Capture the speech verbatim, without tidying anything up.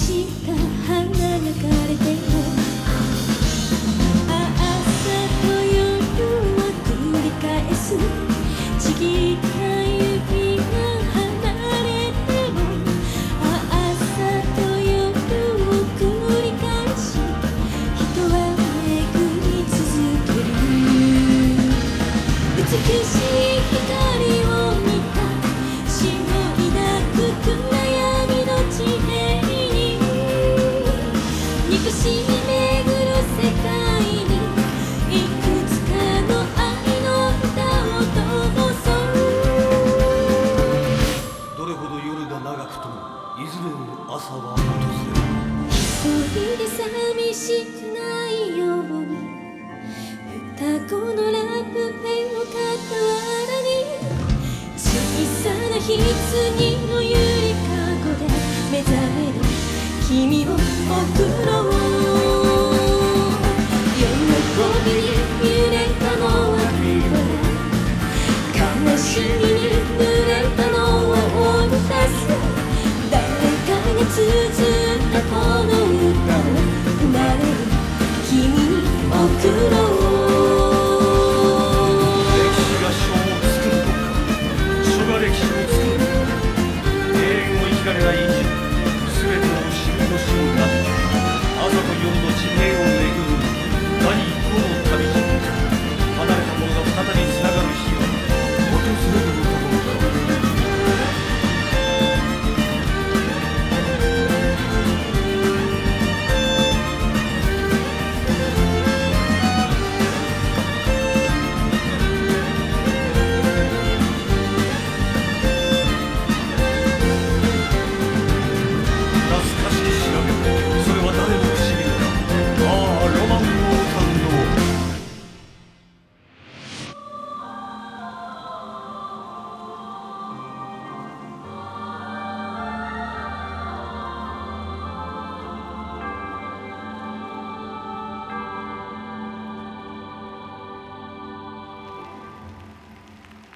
した花が枯れても朝と夜を繰り返すちぎった指が離れても朝と夜を繰り返し人は巡り続ける美しい光を見た白い抱く暗闇の地平に憎しみ巡る世界にいくつかの愛の歌を灯そうどれほど夜が長くともいずれも朝は訪れる一人で寂しくないように双子のラブペンを傍らに小さな棺のゆりかごで目覚める君を送ろう